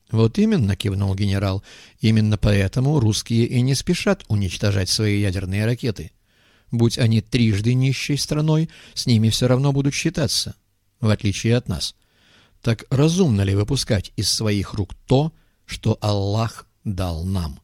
Вот именно, кивнул генерал, именно поэтому русские и не спешат уничтожать свои ядерные ракеты. Будь они трижды нищей страной, с ними все равно будут считаться, в отличие от нас. Так разумно ли выпускать из своих рук то, что Аллах дал нам?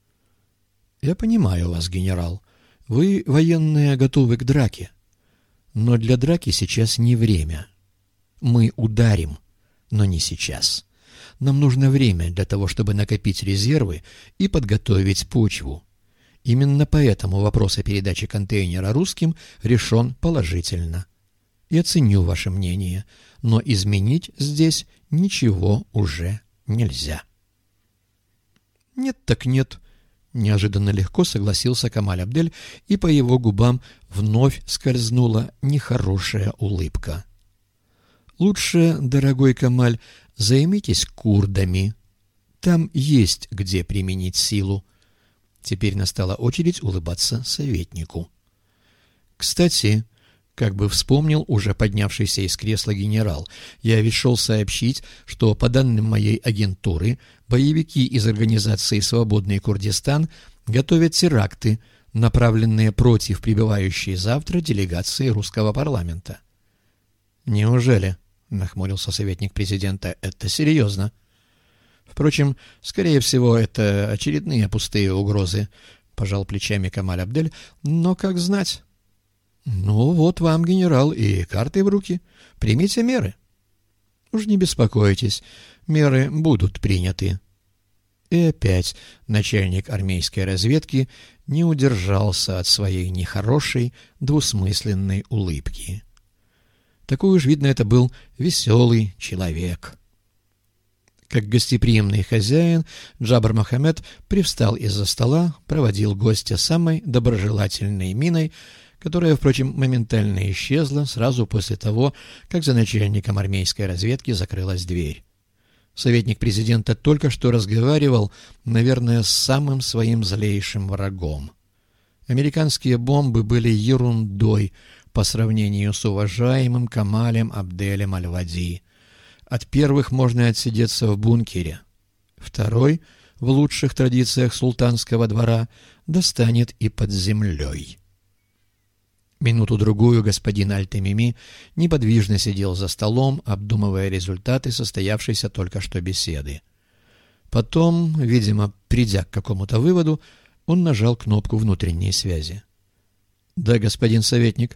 Я понимаю вас, генерал. Вы, военные, готовы к драке. Но для драки сейчас не время. Мы ударим, но не сейчас. Нам нужно время для того, чтобы накопить резервы и подготовить почву. Именно поэтому вопрос о передаче контейнера русским решен положительно. Я ценю ваше мнение, но изменить здесь ничего уже нельзя. Нет так нет. Неожиданно легко согласился Камаль-Абдель, и по его губам вновь скользнула нехорошая улыбка. «Лучше, дорогой Камаль, займитесь курдами. Там есть где применить силу». Теперь настала очередь улыбаться советнику. «Кстати, как бы вспомнил уже поднявшийся из кресла генерал, я ведь шел сообщить, что, по данным моей агентуры, боевики из организации «Свободный Курдистан» готовят теракты, направленные против прибывающей завтра делегации русского парламента. «Неужели?» — нахмурился советник президента. «Это серьезно». «Впрочем, скорее всего, это очередные пустые угрозы», — пожал плечами Камаль-Абдель. «Но как знать?» «Ну вот вам, генерал, и карты в руки. Примите меры». «Уж не беспокойтесь, меры будут приняты». И опять начальник армейской разведки не удержался от своей нехорошей, двусмысленной улыбки. Такой уж, видно, это был веселый человек. Как гостеприимный хозяин, Джабр Мохаммед привстал из-за стола, проводил гостя самой доброжелательной миной, которая, впрочем, моментально исчезла сразу после того, как за начальником армейской разведки закрылась дверь. Советник президента только что разговаривал, наверное, с самым своим злейшим врагом. Американские бомбы были ерундой по сравнению с уважаемым Камалем Абделем Аль-Вади. От первых можно отсидеться в бункере. Второй, в лучших традициях султанского двора, достанет и под землей. Минуту-другую господин Аль-Тамими неподвижно сидел за столом, обдумывая результаты состоявшейся только что беседы. Потом, видимо, придя к какому-то выводу, он нажал кнопку внутренней связи. «Да, господин советник».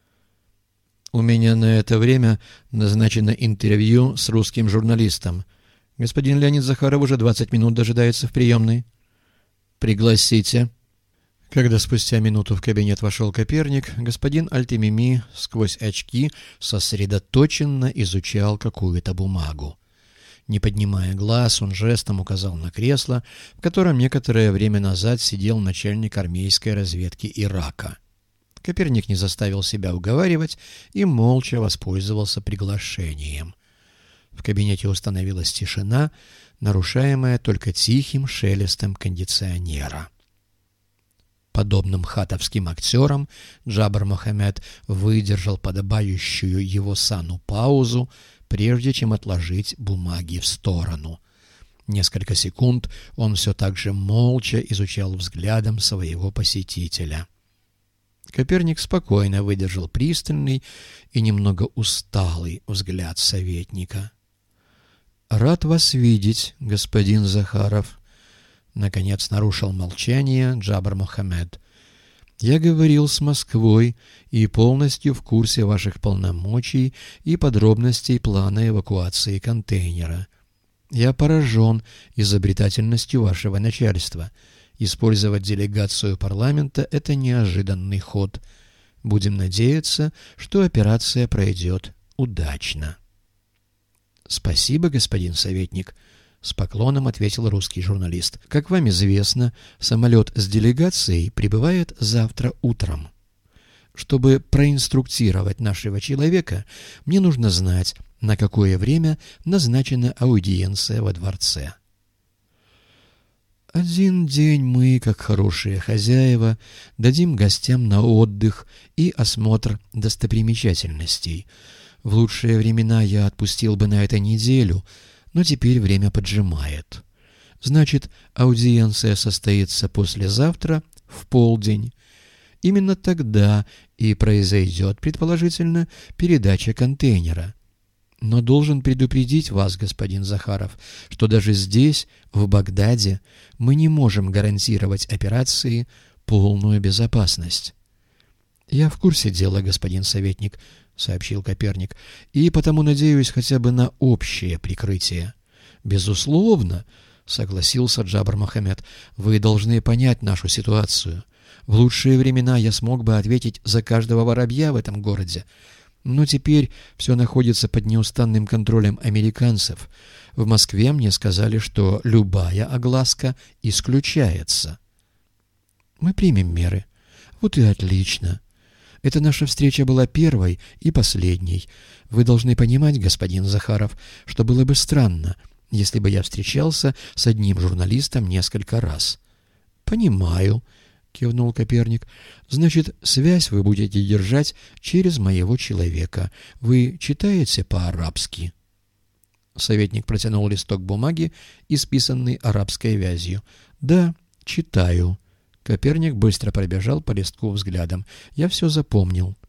«У меня на это время назначено интервью с русским журналистом. Господин Леонид Захаров уже 20 минут дожидается в приемной». «Пригласите». Когда спустя минуту в кабинет вошел Коперник, господин Аль-Тамими сквозь очки сосредоточенно изучал какую-то бумагу. Не поднимая глаз, он жестом указал на кресло, в котором некоторое время назад сидел начальник армейской разведки Ирака. Коперник не заставил себя уговаривать и молча воспользовался приглашением. В кабинете установилась тишина, нарушаемая только тихим шелестом кондиционера. Подобным хатовским актерам Джабр Мохаммед выдержал подобающую его сану паузу, прежде чем отложить бумаги в сторону. Несколько секунд он все так же молча изучал взглядом своего посетителя. Коперник спокойно выдержал пристальный и немного усталый взгляд советника. «Рад вас видеть, господин Захаров», — наконец нарушил молчание Джабр Мохаммед. «Я говорил с Москвой и полностью в курсе ваших полномочий и подробностей плана эвакуации контейнера. Я поражен изобретательностью вашего начальства. Использовать делегацию парламента — это неожиданный ход. Будем надеяться, что операция пройдет удачно». «Спасибо, господин советник», — с поклоном ответил русский журналист. «Как вам известно, самолет с делегацией прибывает завтра утром. Чтобы проинструктировать нашего человека, мне нужно знать, на какое время назначена аудиенция во дворце». «Один день мы, как хорошие хозяева, дадим гостям на отдых и осмотр достопримечательностей. В лучшие времена я отпустил бы на это неделю, Но теперь время поджимает. Значит, аудиенция состоится послезавтра в полдень. Именно тогда и произойдет, предположительно, передача контейнера. Но должен предупредить вас, господин Захаров, что даже здесь, в Багдаде, мы не можем гарантировать операции полную безопасность. «Я в курсе дела, господин советник», — сообщил Коперник, «и потому надеюсь хотя бы на общее прикрытие». «Безусловно», — согласился Джабр Мохаммед, — «вы должны понять нашу ситуацию. В лучшие времена я смог бы ответить за каждого воробья в этом городе. Но теперь все находится под неустанным контролем американцев. В Москве мне сказали, что любая огласка исключается». «Мы примем меры». «Вот и отлично. Эта наша встреча была первой и последней. Вы должны понимать, господин Захаров, что было бы странно, если бы я встречался с одним журналистом несколько раз». «Понимаю», — кивнул Коперник. «Значит, связь вы будете держать через моего человека. Вы читаете по-арабски?» Советник протянул листок бумаги, исписанный арабской вязью. «Да, читаю». Коперник быстро пробежал по листку взглядом. «Я все запомнил».